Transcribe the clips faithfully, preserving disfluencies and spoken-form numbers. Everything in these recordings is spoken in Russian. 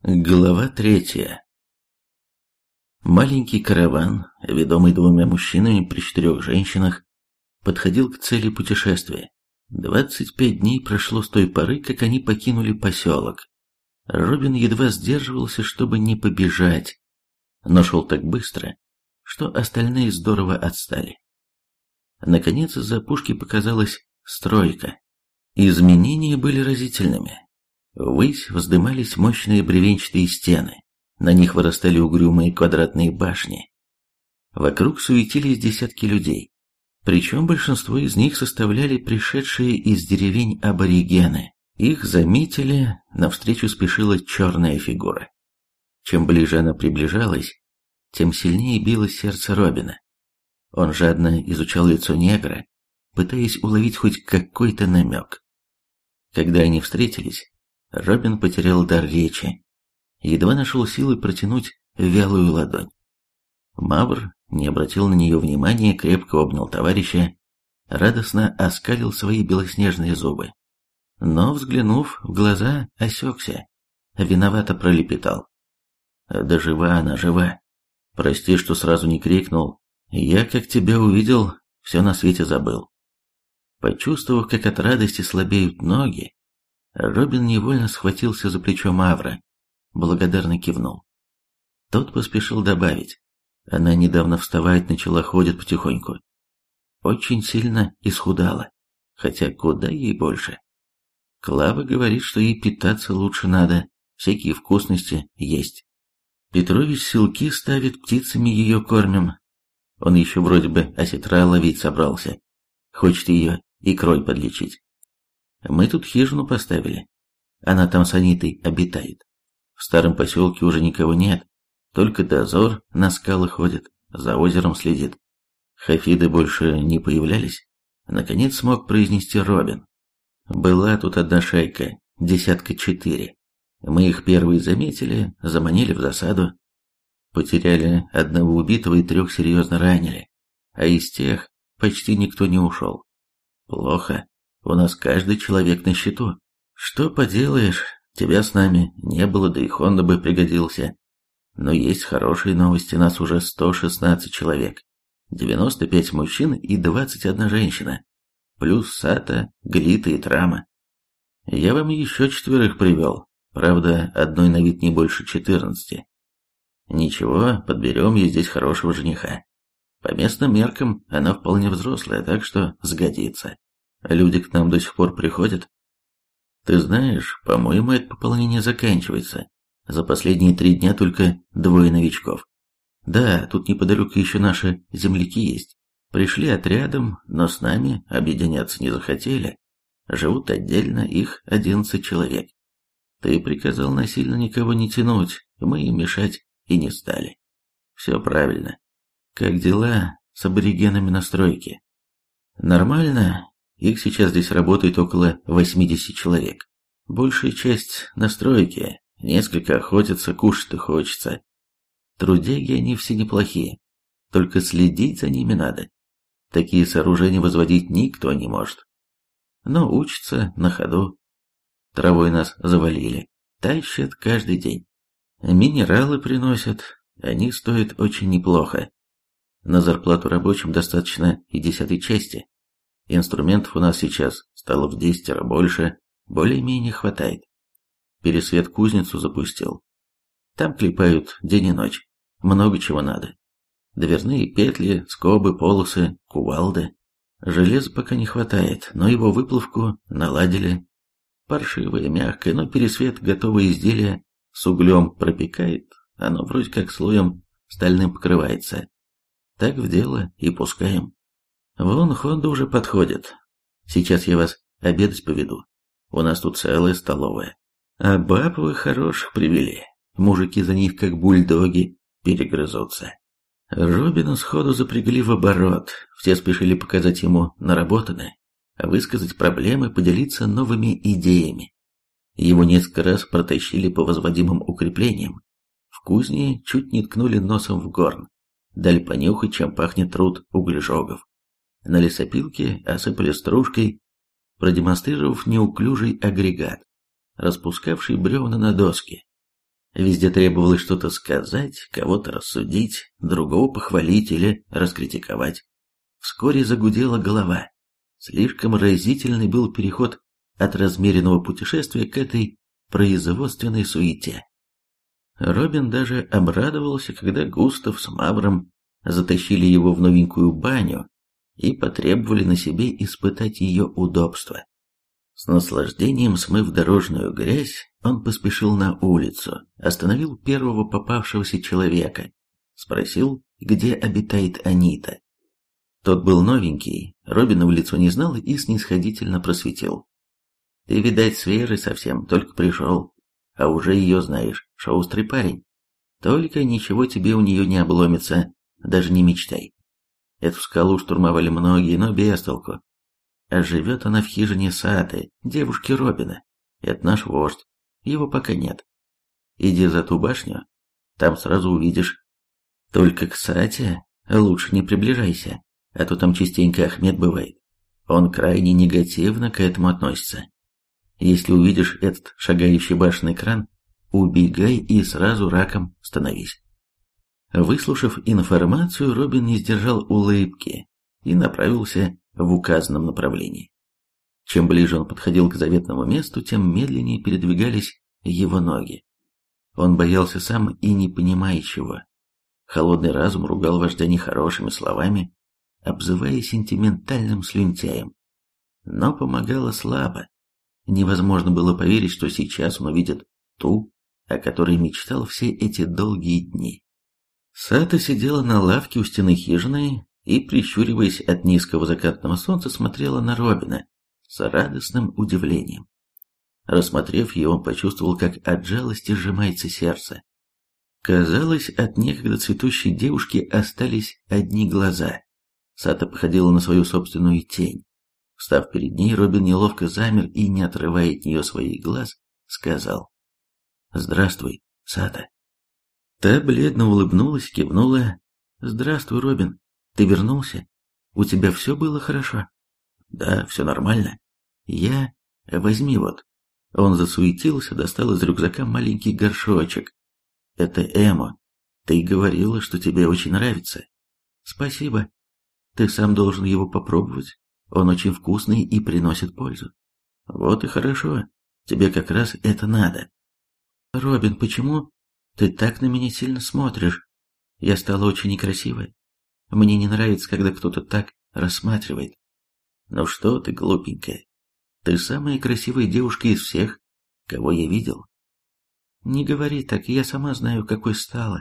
Глава третья. Маленький караван, ведомый двумя мужчинами при четырех женщинах, подходил к цели путешествия. Двадцать пять дней прошло с той поры, как они покинули поселок. Робин едва сдерживался, чтобы не побежать, но шел так быстро, что остальные здорово отстали. Наконец из-за опушки показалась стройка. Изменения были разительными. Ввысь вздымались мощные бревенчатые стены, на них вырастали угрюмые квадратные башни. Вокруг суетились десятки людей, причем большинство из них составляли пришедшие из деревень аборигены. Их заметили, навстречу спешила черная фигура. Чем ближе она приближалась, тем сильнее билось сердце Робина. Он жадно изучал лицо негра, пытаясь уловить хоть какой-то намек. Когда они встретились, Робин потерял дар речи, едва нашел силы протянуть вялую ладонь. Мавр не обратил на нее внимания, крепко обнял товарища, радостно оскалил свои белоснежные зубы. Но, взглянув в глаза, осекся, виновато пролепетал. «Да жива она, жива. Прости, что сразу не крикнул. Я, как тебя увидел, все на свете забыл». Почувствовав, как от радости слабеют ноги, Робин невольно схватился за плечо Мавра, благодарно кивнул. Тот поспешил добавить. Она недавно вставать начала, ходит потихоньку. Очень сильно исхудала, хотя куда ей больше. Клава говорит, что ей питаться лучше надо, всякие вкусности есть. Петрович селки ставит, птицами ее кормим. Он еще вроде бы осетра ловить собрался. Хочет ее икрой подлечить. Мы тут хижину поставили. Она там с Анитой обитает. В старом поселке уже никого нет. Только дозор на скалы ходит, за озером следит. Хафиды больше не появлялись. Наконец смог произнести Робин. Была тут одна шайка, десятка четыре. Мы их первые заметили, заманили в засаду. Потеряли одного убитого и трех серьезно ранили. А из тех почти никто не ушел. Плохо. У нас каждый человек на счету. Что поделаешь, тебя с нами не было, да и Хонда бы пригодился. Но есть хорошие новости, нас уже сто шестнадцать человек. девяносто пять мужчин и двадцать одна женщина. Плюс Сата, Глита и Трама. Я вам еще четверых привел. Правда, одной на вид не больше четырнадцати. Ничего, подберем ей здесь хорошего жениха. По местным меркам она вполне взрослая, так что сгодится. Люди к нам до сих пор приходят. Ты знаешь, по-моему, это пополнение заканчивается. За последние три дня только двое новичков. Да, тут неподалеку еще наши земляки есть. Пришли отрядом, но с нами объединяться не захотели. Живут отдельно, их одиннадцать человек. Ты приказал насильно никого не тянуть, мы им мешать и не стали. Все правильно. Как дела с аборигенами на стройке? Нормально. Их сейчас здесь работает около восьмидесяти человек. Большая часть на стройке, несколько охотятся, кушать-то хочется. Трудяги они все неплохие, только следить за ними надо. Такие сооружения возводить никто не может. Но учатся на ходу. Травой нас завалили, тащат каждый день. Минералы приносят, они стоят очень неплохо. На зарплату рабочим достаточно и десятой части. Инструментов у нас сейчас стало в десятеро больше, более-менее хватает. Пересвет кузницу запустил. Там клепают день и ночь, много чего надо. Дверные петли, скобы, полосы, кувалды. Железа пока не хватает, но его выплавку наладили. Паршивое, мягкое, но пересвет готовое изделие с углем пропекает, оно вроде как слоем стальным покрывается. Так в дело и пускаем. Вон Хонда уже подходит. Сейчас я вас обедать поведу. У нас тут целая столовая. А баб вы хороших привели. Мужики за них как бульдоги перегрызутся. Робина сходу запрягли в оборот. Все спешили показать ему наработанное, высказать проблемы, поделиться новыми идеями. Его несколько раз протащили по возводимым укреплениям. В кузне чуть не ткнули носом в горн. Дали понюхать, чем пахнет труд углежогов. На лесопилке осыпали стружкой, продемонстрировав неуклюжий агрегат, распускавший бревна на доски. Везде требовалось что-то сказать, кого-то рассудить, другого похвалить или раскритиковать. Вскоре загудела голова. Слишком разительный был переход от размеренного путешествия к этой производственной суете. Робин даже обрадовался, когда Густав с Мавром затащили его в новенькую баню и потребовали на себе испытать ее удобство. С наслаждением смыв дорожную грязь, он поспешил на улицу, остановил первого попавшегося человека, спросил, где обитает Анита. Тот был новенький, Робина в лицо не знал и снисходительно просветил. «Ты, видать, свежий совсем, только пришел, а уже ее знаешь, шустрый парень. Только ничего тебе у нее не обломится, даже не мечтай. Эту скалу штурмовали многие, но без толку. А живет она в хижине Саты, девушки Робина. Это наш вождь, его пока нет. Иди за ту башню, там сразу увидишь. Только к Сате лучше не приближайся, а то там частенько Ахмед бывает. Он крайне негативно к этому относится. Если увидишь этот шагающий башенный кран, убегай и сразу раком становись». Выслушав информацию, Робин не сдержал улыбки и направился в указанном направлении. Чем ближе он подходил к заветному месту, тем медленнее передвигались его ноги. Он боялся сам и не понимая чего. Холодный разум ругал вождя нехорошими словами, обзывая сентиментальным слюнтяем. Но помогало слабо. Невозможно было поверить, что сейчас он увидит ту, о которой мечтал все эти долгие дни. Сата сидела на лавке у стены хижины и, прищуриваясь от низкого закатного солнца, смотрела на Робина с радостным удивлением. Рассмотрев ее, он почувствовал, как от жалости сжимается сердце. Казалось, от некогда цветущей девушки остались одни глаза. Сата походила на свою собственную тень. Встав перед ней, Робин неловко замер и, не отрывая от нее своих глаз, сказал: «Здравствуй, Сата». Та бледно улыбнулась, кивнула. «Здравствуй, Робин. Ты вернулся? У тебя все было хорошо?» «Да, все нормально. Я... Возьми вот». Он засуетился, достал из рюкзака маленький горшочек. «Это эмо. Ты говорила, что тебе очень нравится». «Спасибо. Ты сам должен его попробовать. Он очень вкусный и приносит пользу». «Вот и хорошо. Тебе как раз это надо». «Робин, почему ты так на меня сильно смотришь? Я стала очень некрасивой. Мне не нравится, когда кто-то так рассматривает». «Ну что ты, глупенькая. Ты самая красивая девушка из всех, кого я видел». «Не говори так, я сама знаю, какой стала.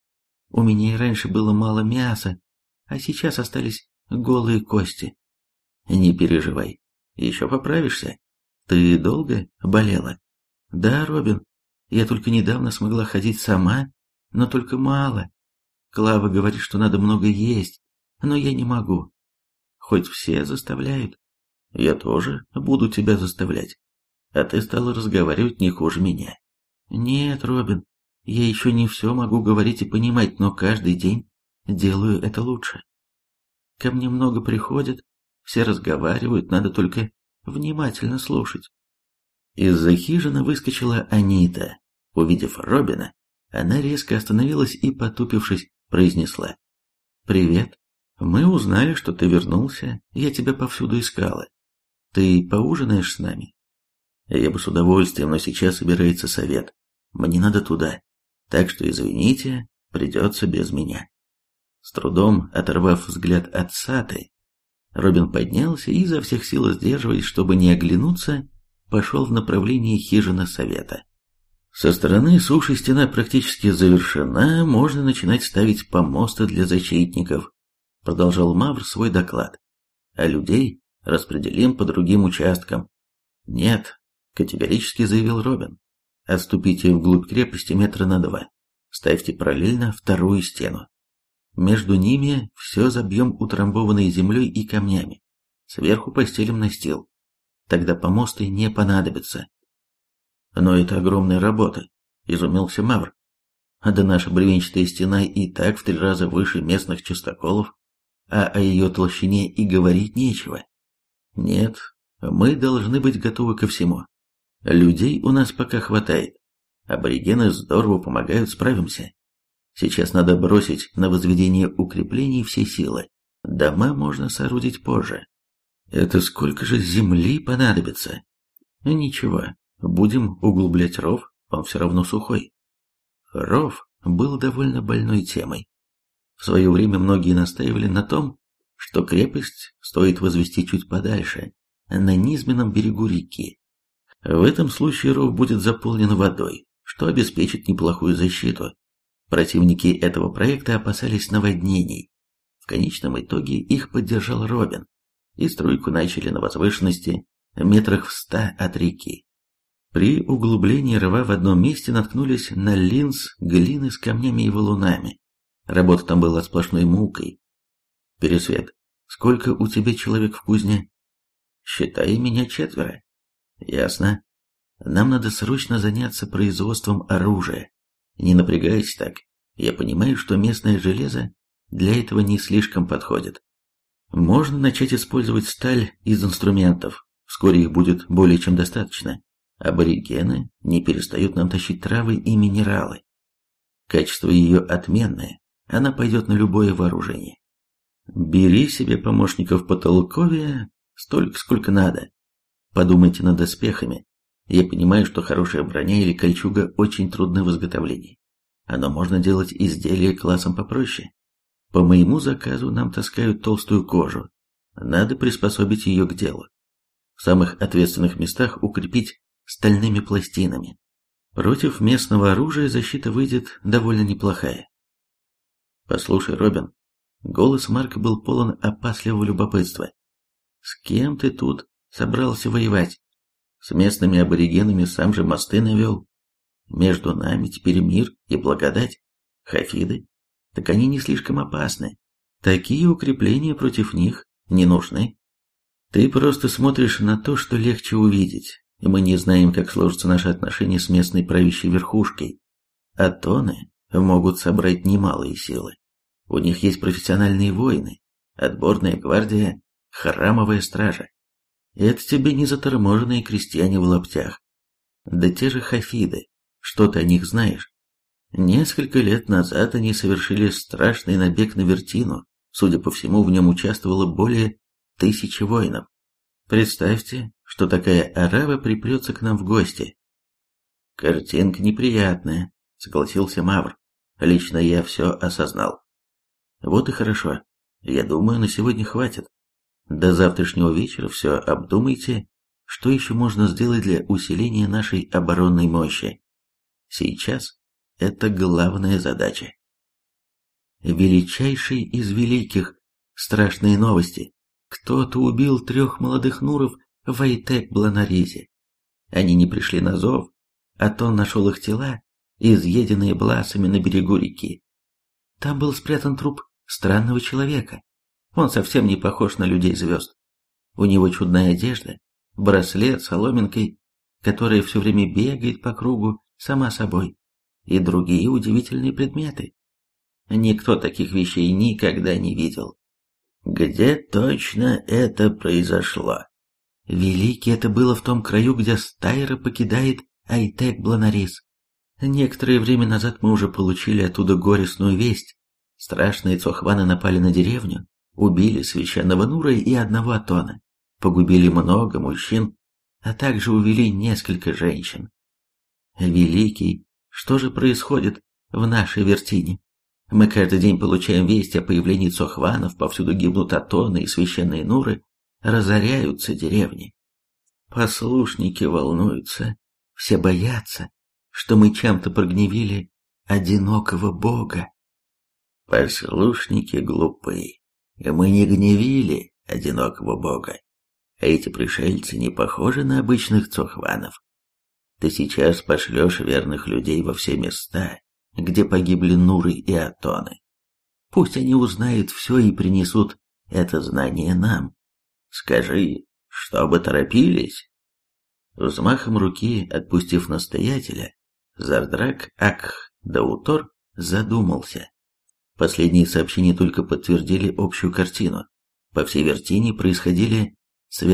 У меня и раньше было мало мяса, а сейчас остались голые кости». «Не переживай, еще поправишься. Ты долго болела?» «Да, Робин, я только недавно смогла ходить сама, но только мало. Клава говорит, что надо много есть, но я не могу. Хоть все заставляют. Я тоже буду тебя заставлять. А ты стала разговаривать не хуже меня». «Нет, Робин, я еще не все могу говорить и понимать, но каждый день делаю это лучше. Ко мне много приходят, все разговаривают, надо только внимательно слушать». Из-за хижины выскочила Анита. Увидев Робина, она резко остановилась и, потупившись, произнесла: «Привет. Мы узнали, что ты вернулся, я тебя повсюду искала. Ты поужинаешь с нами?» «Я бы с удовольствием, но сейчас собирается совет. Мне надо туда, так что, извините, придется без меня». С трудом оторвав взгляд от Саты, Робин поднялся и, изо всех сил сдерживаясь, чтобы не оглянуться, пошел в направлении хижины совета. Со стороны суши стена практически завершена, можно начинать ставить помосты для защитников, продолжал Мавр свой доклад. А людей распределим по другим участкам. Нет, категорически заявил Робин. Отступите вглубь крепости метра на два. Ставьте параллельно вторую стену. Между ними все забьем утрамбованной землей и камнями. Сверху постелим настил. Тогда помосты не понадобятся. «Но это огромная работа», — изумился Мавр. «Да наша бревенчатая стена и так в три раза выше местных частоколов, а о ее толщине и говорить нечего. Нет, мы должны быть готовы ко всему. Людей у нас пока хватает. Аборигены здорово помогают, справимся. Сейчас надо бросить на возведение укреплений все силы. Дома можно соорудить позже. Это сколько же земли понадобится? Ничего, будем углублять ров, он все равно сухой. Ров был довольно больной темой. В свое время многие настаивали на том, что крепость стоит возвести чуть подальше, на низменном берегу реки. В этом случае ров будет заполнен водой, что обеспечит неплохую защиту. Противники этого проекта опасались наводнений. В конечном итоге их поддержал Робин, и стройку начали на возвышенности метрах в ста от реки. При углублении рва в одном месте наткнулись на линз глины с камнями и валунами. Работа там была сплошной мукой. Пересвет, сколько у тебя человек в кузне? Считай, меня четверо. Ясно. Нам надо срочно заняться производством оружия. Не напрягайся так. Я понимаю, что местное железо для этого не слишком подходит. Можно начать использовать сталь из инструментов. Вскоре их будет более чем достаточно. Аборигены не перестают нам тащить травы и минералы. Качество ее отменное. Она пойдет на любое вооружение. Бери себе помощников потолковее столько, сколько надо. Подумайте над доспехами. Я понимаю, что хорошая броня или кольчуга очень трудны в изготовлении. Но можно делать изделия классом попроще. По моему заказу нам таскают толстую кожу. Надо приспособить ее к делу. В самых ответственных местах укрепить стальными пластинами. Против местного оружия защита выйдет довольно неплохая. Послушай, Робин, голос Марка был полон опасливого любопытства. С кем ты тут собрался воевать? С местными аборигенами сам же мосты навел. Между нами теперь мир и благодать. Хафиды? Так они не слишком опасны. Такие укрепления против них не нужны. Ты просто смотришь на то, что легче увидеть, и мы не знаем, как сложатся наши отношения с местной правящей верхушкой. Атоны могут собрать немалые силы. У них есть профессиональные воины, отборная гвардия, храмовая стража. Это тебе не заторможенные крестьяне в лаптях. Да те же хафиды, что ты о них знаешь? Несколько лет назад они совершили страшный набег на Вертину. Судя по всему, в нем участвовало более тысячи воинов. Представьте, что такая арава припрется к нам в гости. Картинка неприятная, согласился Мавр. Лично я все осознал. Вот и хорошо. Я думаю, на сегодня хватит. До завтрашнего вечера все обдумайте, что еще можно сделать для усиления нашей оборонной мощи. Сейчас это главная задача. Величайший из великих, страшные новости. Кто-то убил трех молодых нуров в Айтек-Бланаризе. Они не пришли на зов, а Тон нашел их тела, изъеденные бласами на берегу реки. Там был спрятан труп странного человека. Он совсем не похож на людей звезд. У него чудная одежда, браслет с соломинкой, которая все время бегает по кругу сама собой, и другие удивительные предметы. Никто таких вещей никогда не видел. Где точно это произошло? Великий, это было в том краю, где Стайра покидает Айтек-Бланариз. Некоторое время назад мы уже получили оттуда горестную весть. Страшные цохваны напали на деревню, убили священного Нура и одного Атона, погубили много мужчин, а также увели несколько женщин. Великий, что же происходит в нашей Вертине? Мы каждый день получаем весть о появлении цохванов, повсюду гибнут Атоны и священные Нуры, разоряются деревни. Послушники волнуются, все боятся, что мы чем-то прогневили одинокого Бога. Послушники глупы, мы не гневили одинокого Бога. А эти пришельцы не похожи на обычных цохванов. Ты сейчас пошлешь верных людей во все места, где погибли Нуры и Атоны. Пусть они узнают все и принесут это знание нам. Скажи, чтобы торопились. Взмахом руки, отпустив настоятеля, Зардрак Ак-Даутор задумался. Последние сообщения только подтвердили общую картину. По всей Вертине происходили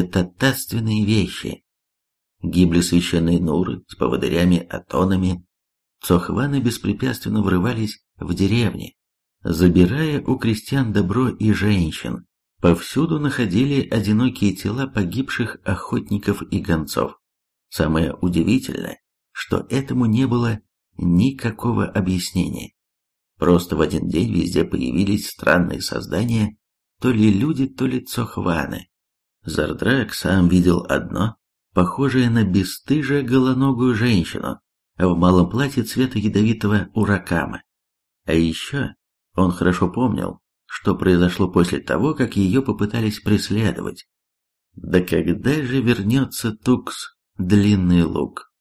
святотатственные вещи. Гибли священные Нуры с поводырями Атонами, цохваны беспрепятственно врывались в деревни, забирая у крестьян добро и женщин. Повсюду находили одинокие тела погибших охотников и гонцов. Самое удивительное, что этому не было никакого объяснения. Просто в один день везде появились странные создания, то ли люди, то ли цохваны. Зардрак сам видел одно, похожее на бесстыжие голоногую женщину, в малом платье цвета ядовитого уракама. А еще он хорошо помнил, что произошло после того, как ее попытались преследовать. Да когда же вернется Тукс, длинный лук?